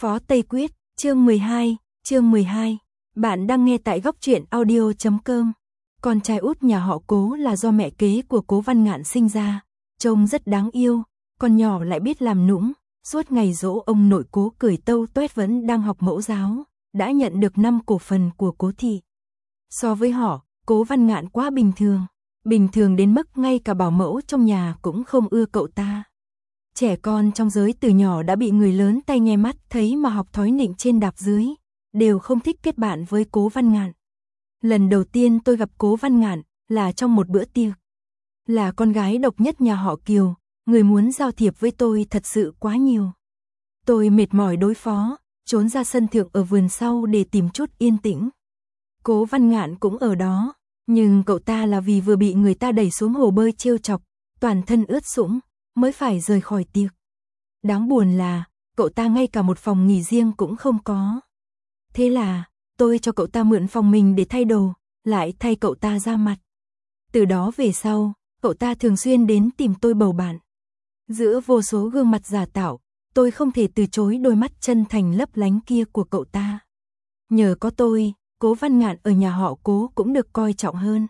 Phó Tây Quyết, chương 12. Bạn đang nghe tại góc truyện audio.com. Con trai út nhà họ Cố là do mẹ kế của Cố Văn Ngạn sinh ra, trông rất đáng yêu, con nhỏ lại biết làm nũng, suốt ngày dỗ ông nội Cố cười tâu tuét vẫn đang học mẫu giáo, đã nhận được 5 cổ phần của Cố thị. So với họ, Cố Văn Ngạn quá bình thường đến mức ngay cả bảo mẫu trong nhà cũng không ưa cậu ta. Trẻ con trong giới từ nhỏ đã bị người lớn tay nghe mắt thấy mà học thói nịnh trên đạp dưới, đều không thích kết bạn với Cố Văn Ngạn. Lần đầu tiên tôi gặp Cố Văn Ngạn là trong một bữa tiệc. Là con gái độc nhất nhà họ Kiều, người muốn giao thiệp với tôi thật sự quá nhiều. Tôi mệt mỏi đối phó, trốn ra sân thượng ở vườn sau để tìm chút yên tĩnh. Cố Văn Ngạn cũng ở đó, nhưng cậu ta là vì vừa bị người ta đẩy xuống hồ bơi trêu chọc, toàn thân ướt sũng, mới phải rời khỏi tiệc. Đáng buồn là, cậu ta ngay cả một phòng nghỉ riêng cũng không có. Thế là, tôi cho cậu ta mượn phòng mình để thay đồ, lại thay cậu ta ra mặt. Từ đó về sau, cậu ta thường xuyên đến tìm tôi bầu bạn. Giữa vô số gương mặt giả tạo, tôi không thể từ chối đôi mắt chân thành lấp lánh kia của cậu ta. Nhờ có tôi, Cố Văn Ngạn ở nhà họ Cố cũng được coi trọng hơn.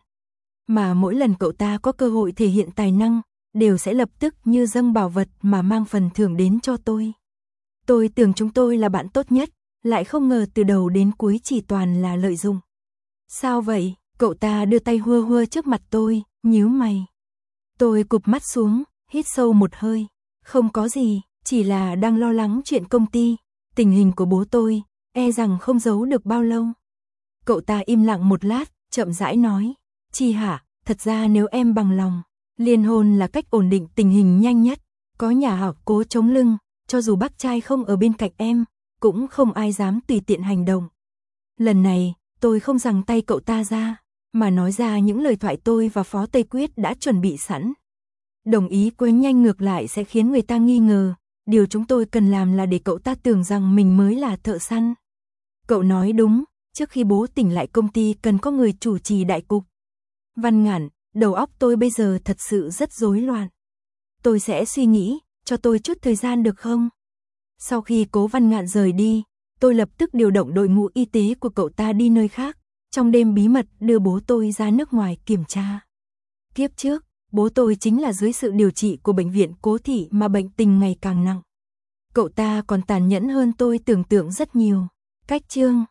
Mà mỗi lần cậu ta có cơ hội thể hiện tài năng, đều sẽ lập tức như dâng bảo vật mà mang phần thưởng đến cho tôi. Tôi tưởng chúng tôi là bạn tốt nhất, lại không ngờ từ đầu đến cuối chỉ toàn là lợi dụng. Sao vậy? Cậu ta đưa tay hua hua trước mặt tôi, nhíu mày. Tôi cụp mắt xuống, hít sâu một hơi. Không có gì, chỉ là đang lo lắng chuyện công ty. Tình hình của bố tôi, e rằng không giấu được bao lâu. Cậu ta im lặng một lát, chậm rãi nói. Chi hả, thật ra nếu em bằng lòng, liên hôn là cách ổn định tình hình nhanh nhất. Có nhà họ Cố chống lưng, cho dù bác trai không ở bên cạnh em, cũng không ai dám tùy tiện hành động. Lần này, tôi không giằng tay cậu ta ra, mà nói ra những lời thoại tôi và Phó Tây Quyết đã chuẩn bị sẵn. Đồng ý quấy nhanh ngược lại sẽ khiến người ta nghi ngờ, điều chúng tôi cần làm là để cậu ta tưởng rằng mình mới là thợ săn. Cậu nói đúng, trước khi bố tỉnh lại công ty cần có người chủ trì đại cục. Văn Ngạn, đầu óc tôi bây giờ thật sự rất rối loạn. Tôi sẽ suy nghĩ, cho tôi chút thời gian được không? Sau khi Cố Văn Ngạn rời đi, tôi lập tức điều động đội ngũ y tế của cậu ta đi nơi khác, trong đêm bí mật đưa bố tôi ra nước ngoài kiểm tra. Kiếp trước, bố tôi chính là dưới sự điều trị của bệnh viện Cố thị mà bệnh tình ngày càng nặng. Cậu ta còn tàn nhẫn hơn tôi tưởng tượng rất nhiều. Cách chương